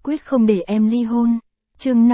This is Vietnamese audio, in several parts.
quyết không để em ly hôn. Chương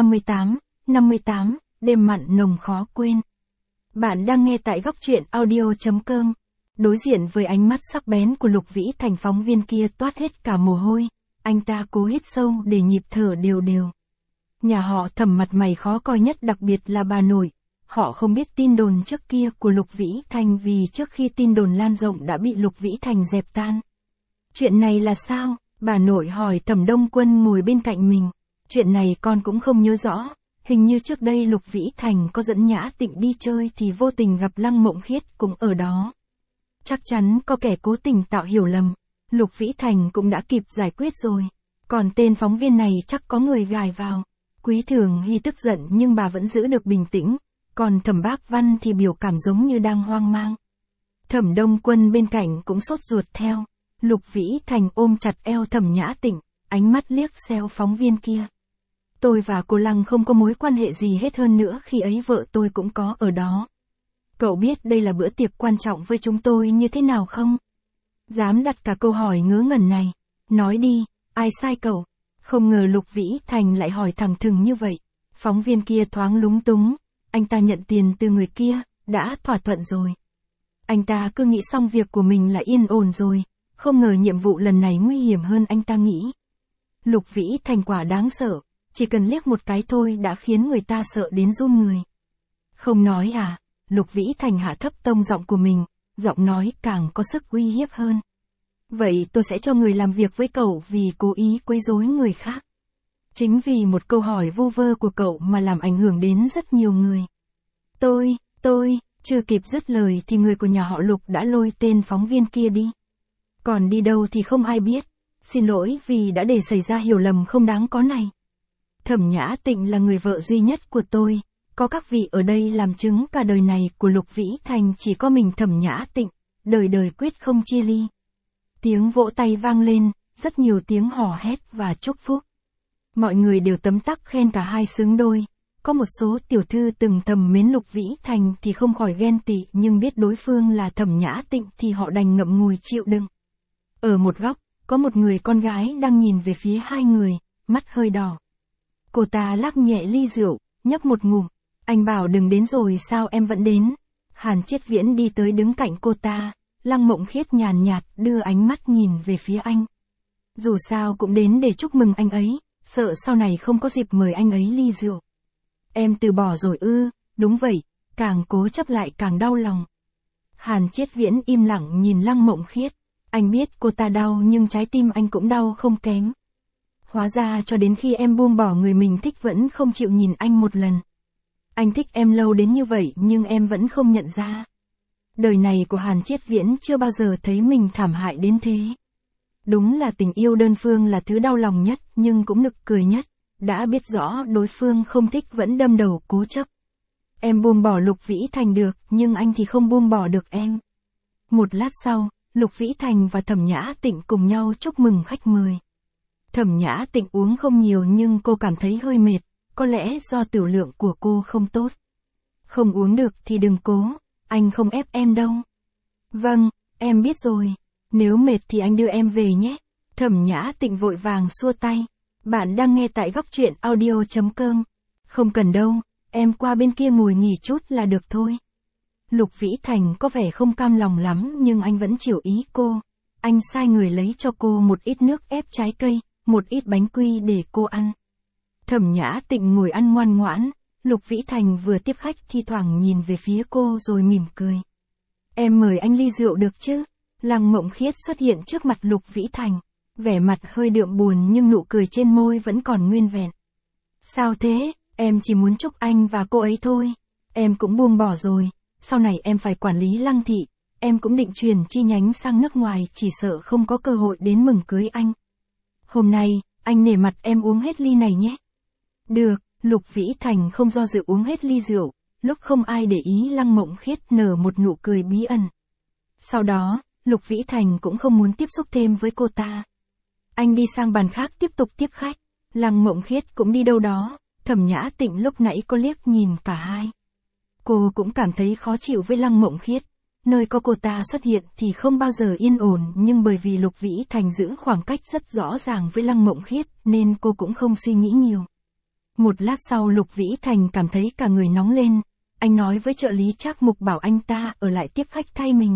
58, đêm mặn nồng khó quên. Bạn đang nghe tại góc truyện audio.com. Đối diện với ánh mắt sắc bén của Lục Vĩ Thành, phóng viên kia toát hết cả mồ hôi, anh ta cố hít sâu để nhịp thở đều đều. Nhà họ Thẩm mặt mày khó coi nhất, đặc biệt là bà nội. Họ không biết tin đồn trước kia của Lục Vĩ Thành, vì trước khi tin đồn lan rộng đã bị Lục Vĩ Thành dẹp tan. Chuyện này là sao? Bà nội hỏi Thẩm Đông Quân ngồi bên cạnh mình. Chuyện này con cũng không nhớ rõ. Hình như trước đây Lục Vĩ Thành có dẫn Nhã Tịnh đi chơi thì vô tình gặp Lăng Mộng Khiết cũng ở đó. Chắc chắn có kẻ cố tình tạo hiểu lầm. Lục Vĩ Thành cũng đã kịp giải quyết rồi. Còn tên phóng viên này chắc có người gài vào. Quý Thường Hy tức giận nhưng bà vẫn giữ được bình tĩnh. Còn Thẩm Bác Văn thì biểu cảm giống như đang hoang mang. Thẩm Đông Quân bên cạnh cũng sốt ruột theo. Lục Vĩ Thành ôm chặt eo Thẩm Nhã Tịnh, ánh mắt liếc xéo phóng viên kia. Tôi và cô Lăng không có mối quan hệ gì hết, hơn nữa khi ấy vợ tôi cũng có ở đó. Cậu biết đây là bữa tiệc quan trọng với chúng tôi như thế nào không? Dám đặt cả câu hỏi ngớ ngẩn này. Nói đi, ai sai cậu? Không ngờ Lục Vĩ Thành lại hỏi thẳng thừng như vậy. Phóng viên kia thoáng lúng túng. Anh ta nhận tiền từ người kia, đã thỏa thuận rồi. Anh ta cứ nghĩ xong việc của mình là yên ổn rồi. Không ngờ nhiệm vụ lần này nguy hiểm hơn anh ta nghĩ. Lục Vĩ Thành quả đáng sợ. Chỉ cần liếc một cái thôi đã khiến người ta sợ đến run người. Không nói à? Lục Vĩ Thành hạ thấp tông giọng của mình, giọng nói càng có sức uy hiếp hơn. Vậy tôi sẽ cho người làm việc với cậu vì cố ý quấy rối người khác. Chính vì một câu hỏi vu vơ của cậu mà làm ảnh hưởng đến rất nhiều người. Tôi, chưa kịp dứt lời thì người của nhà họ Lục đã lôi tên phóng viên kia đi. Còn đi đâu thì không ai biết. Xin lỗi vì đã để xảy ra hiểu lầm không đáng có này. Thẩm Nhã Tịnh là người vợ duy nhất của tôi. Có các vị ở đây làm chứng cả đời này của Lục Vĩ Thành chỉ có mình Thẩm Nhã Tịnh, đời đời quyết không chia ly. Tiếng vỗ tay vang lên, rất nhiều tiếng hò hét và chúc phúc. Mọi người đều tấm tắc khen cả hai xứng đôi. Có một số tiểu thư từng thầm mến Lục Vĩ Thành thì không khỏi ghen tị, nhưng biết đối phương là Thẩm Nhã Tịnh thì họ đành ngậm ngùi chịu đựng. Ở một góc, có một người con gái đang nhìn về phía hai người, mắt hơi đỏ. Cô ta lắc nhẹ ly rượu, nhấp một ngụm. Anh bảo đừng đến rồi sao em vẫn đến? Hàn Chiết Viễn đi tới đứng cạnh cô ta. Lăng Mộng Khiết nhàn nhạt đưa ánh mắt nhìn về phía anh. Dù sao cũng đến để chúc mừng anh ấy, sợ sau này không có dịp mời anh ấy ly rượu. Em từ bỏ rồi ư? Đúng vậy, càng cố chấp lại càng đau lòng. Hàn Chiết Viễn im lặng nhìn Lăng Mộng Khiết. Anh biết cô ta đau nhưng trái tim anh cũng đau không kém. Hóa ra cho đến khi em buông bỏ người mình thích vẫn không chịu nhìn anh một lần. Anh thích em lâu đến như vậy nhưng em vẫn không nhận ra. Đời này của Hàn Chiết Viễn chưa bao giờ thấy mình thảm hại đến thế. Đúng là tình yêu đơn phương là thứ đau lòng nhất nhưng cũng nực cười nhất. Đã biết rõ đối phương không thích vẫn đâm đầu cố chấp. Em buông bỏ Lục Vĩ Thành được nhưng anh thì không buông bỏ được em. Một lát sau, Lục Vĩ Thành và Thẩm Nhã Tịnh cùng nhau chúc mừng khách mời. Thẩm Nhã Tịnh uống không nhiều nhưng cô cảm thấy hơi mệt, có lẽ do tiểu lượng của cô không tốt. Không uống được thì đừng cố, anh không ép em đâu. Vâng, em biết rồi, nếu mệt thì anh đưa em về nhé. Thẩm Nhã Tịnh vội vàng xua tay. Bạn đang nghe tại góc truyện audio.com. Không cần đâu, em qua bên kia ngồi nghỉ chút là được thôi. Lục Vĩ Thành có vẻ không cam lòng lắm nhưng anh vẫn chiều ý cô. Anh sai người lấy cho cô một ít nước ép trái cây, một ít bánh quy để cô ăn. Thẩm Nhã Tịnh ngồi ăn ngoan ngoãn. Lục Vĩ Thành vừa tiếp khách thi thoảng nhìn về phía cô rồi mỉm cười. Em mời anh ly rượu được chứ? Lăng Mộng Khiết xuất hiện trước mặt Lục Vĩ Thành. Vẻ mặt hơi đượm buồn nhưng nụ cười trên môi vẫn còn nguyên vẹn. Sao thế? Em chỉ muốn chúc anh và cô ấy thôi. Em cũng buông bỏ rồi. Sau này em phải quản lý Lăng thị. Em cũng định chuyển chi nhánh sang nước ngoài, chỉ sợ không có cơ hội đến mừng cưới anh. Hôm nay, anh nể mặt em uống hết ly này nhé. Được, Lục Vĩ Thành không do dự uống hết ly rượu. Lúc không ai để ý Lăng Mộng Khiết nở một nụ cười bí ẩn. Sau đó, Lục Vĩ Thành cũng không muốn tiếp xúc thêm với cô ta. Anh đi sang bàn khác tiếp tục tiếp khách. Lăng Mộng Khiết cũng đi đâu đó. Thẩm Nhã Tịnh lúc nãy có liếc nhìn cả hai. Cô cũng cảm thấy khó chịu với Lăng Mộng Khiết. nơi có cô ta xuất hiện thì không bao giờ yên ổn, nhưng bởi vì Lục Vĩ Thành giữ khoảng cách rất rõ ràng với Lăng Mộng Khiết nên cô cũng không suy nghĩ nhiều. Một lát sau Lục Vĩ Thành cảm thấy cả người nóng lên, anh nói với trợ lý Trác Mục bảo anh ta ở lại tiếp khách thay mình.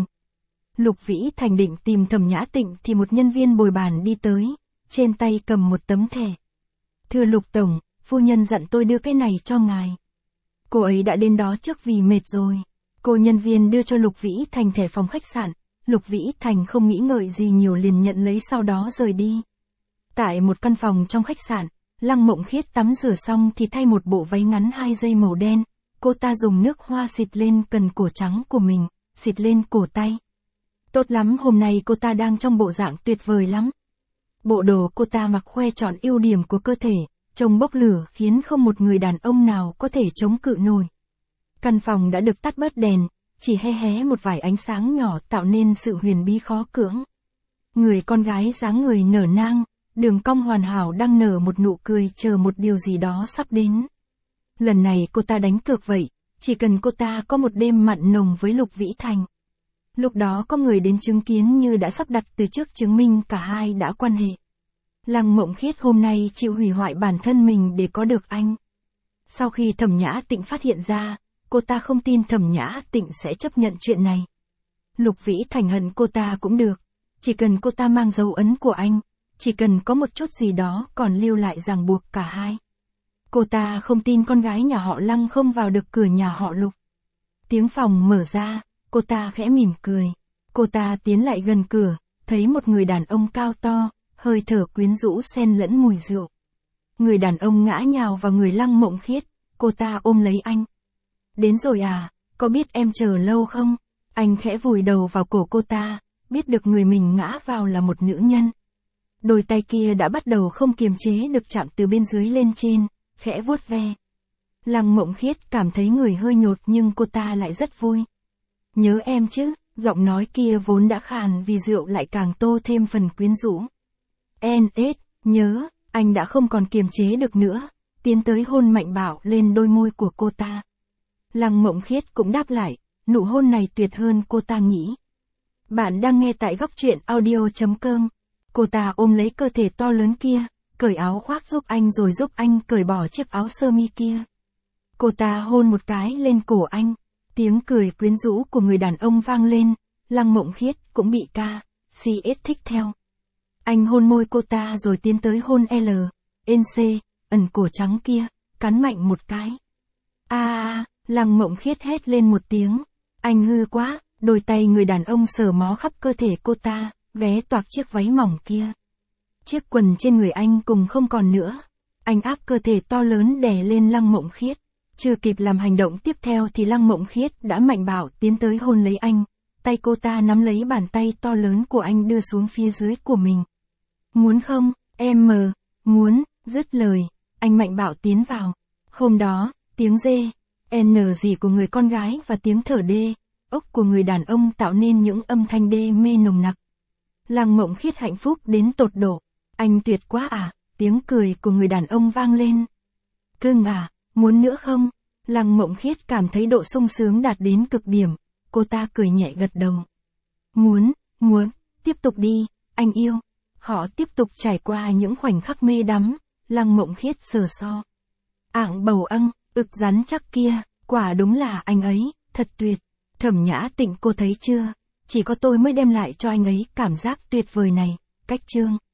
Lục Vĩ Thành định tìm Thẩm Nhã Tịnh thì một nhân viên bồi bàn đi tới, trên tay cầm một tấm thẻ. Thưa Lục Tổng, phu nhân dặn tôi đưa cái này cho ngài. Cô ấy đã đến đó trước vì mệt rồi. Cô nhân viên đưa cho Lục Vĩ Thành thẻ phòng khách sạn, Lục Vĩ Thành không nghĩ ngợi gì nhiều liền nhận lấy sau đó rời đi. Tại một căn phòng trong khách sạn, Lăng Mộng Khiết tắm rửa xong thì thay một bộ váy ngắn 2 dây màu đen, cô ta dùng nước hoa xịt lên cần cổ trắng của mình, xịt lên cổ tay. Tốt lắm, hôm nay cô ta đang trong bộ dạng tuyệt vời lắm. Bộ đồ cô ta mặc khoe trọn ưu điểm của cơ thể, trông bốc lửa khiến không một người đàn ông nào có thể chống cự nổi. Căn phòng đã được tắt bớt đèn, chỉ hé hé một vài ánh sáng nhỏ tạo nên sự huyền bí khó cưỡng. Người con gái dáng người nở nang, đường cong hoàn hảo đang nở một nụ cười chờ một điều gì đó sắp đến. Lần này cô ta đánh cược vậy, chỉ cần cô ta có một đêm mặn nồng với Lục Vĩ Thành. Lúc đó có người đến chứng kiến như đã sắp đặt từ trước chứng minh cả hai đã quan hệ. Lăng Mộng Khiết hôm nay chịu hủy hoại bản thân mình để có được anh. Sau khi Thẩm Nhã Tịnh phát hiện ra, cô ta không tin Thẩm Nhã Tịnh sẽ chấp nhận chuyện này. Lục Vĩ Thành hận cô ta cũng được, chỉ cần cô ta mang dấu ấn của anh, chỉ cần có một chút gì đó còn lưu lại ràng buộc cả hai. Cô ta không tin con gái nhà họ Lăng không vào được cửa nhà họ Lục. Tiếng phòng mở ra, cô ta khẽ mỉm cười. Cô ta tiến lại gần cửa, thấy một người đàn ông cao to, hơi thở quyến rũ xen lẫn mùi rượu. Người đàn ông ngã nhào vào người Lăng Mộng Khiết, cô ta ôm lấy anh. Đến rồi à, có biết em chờ lâu không? Anh khẽ vùi đầu vào cổ cô ta, biết được người mình ngã vào là một nữ nhân. Đôi tay kia đã bắt đầu không kiềm chế được chạm từ bên dưới lên trên, khẽ vuốt ve. Lăng Mộng Khiết cảm thấy người hơi nhột nhưng cô ta lại rất vui. Nhớ em chứ, giọng nói kia vốn đã khàn vì rượu lại càng tô thêm phần quyến rũ. Nhớ, anh đã không còn kiềm chế được nữa, tiến tới hôn mạnh bạo lên đôi môi của cô ta. Lăng Mộng Khiết cũng đáp lại, nụ hôn này tuyệt hơn cô ta nghĩ. Bạn đang nghe tại góc truyện audio.com. Cô ta ôm lấy cơ thể to lớn kia, cởi áo khoác giúp anh rồi giúp anh cởi bỏ chiếc áo sơ mi kia. Cô ta hôn một cái lên cổ anh, tiếng cười quyến rũ của người đàn ông vang lên, Lăng Mộng Khiết cũng bị CS thích theo. Anh hôn môi cô ta rồi tiến tới hôn ẩn cổ trắng kia, cắn mạnh một cái. Lăng Mộng Khiết hét lên một tiếng. Anh hư quá, đôi tay người đàn ông sờ mó khắp cơ thể cô ta, vé toạc chiếc váy mỏng kia. Chiếc quần trên người anh cùng không còn nữa. Anh áp cơ thể to lớn đè lên Lăng Mộng Khiết. Chưa kịp làm hành động tiếp theo thì Lăng Mộng Khiết đã mạnh bạo tiến tới hôn lấy anh. Tay cô ta nắm lấy bàn tay to lớn của anh đưa xuống phía dưới của mình. Muốn không, em muốn, dứt lời, anh mạnh bạo tiến vào. Hôm đó, tiếng gì của người con gái và tiếng thở ốc của người đàn ông tạo nên những âm thanh đê mê nồng nặc. Lăng Mộng Khiết hạnh phúc đến tột độ. Anh tuyệt quá à, tiếng cười của người đàn ông vang lên. Cưng à, muốn nữa không? Lăng Mộng Khiết cảm thấy độ sung sướng đạt đến cực điểm, cô ta cười nhẹ gật đầu. Muốn, tiếp tục đi, anh yêu. Họ tiếp tục trải qua những khoảnh khắc mê đắm, Lăng Mộng Khiết sờ so. Ảng bầu âng, ực rắn chắc kia, quả đúng là anh ấy, thật tuyệt. Thẩm Nhã Tịnh cô thấy chưa, chỉ có tôi mới đem lại cho anh ấy cảm giác tuyệt vời này, cách chương.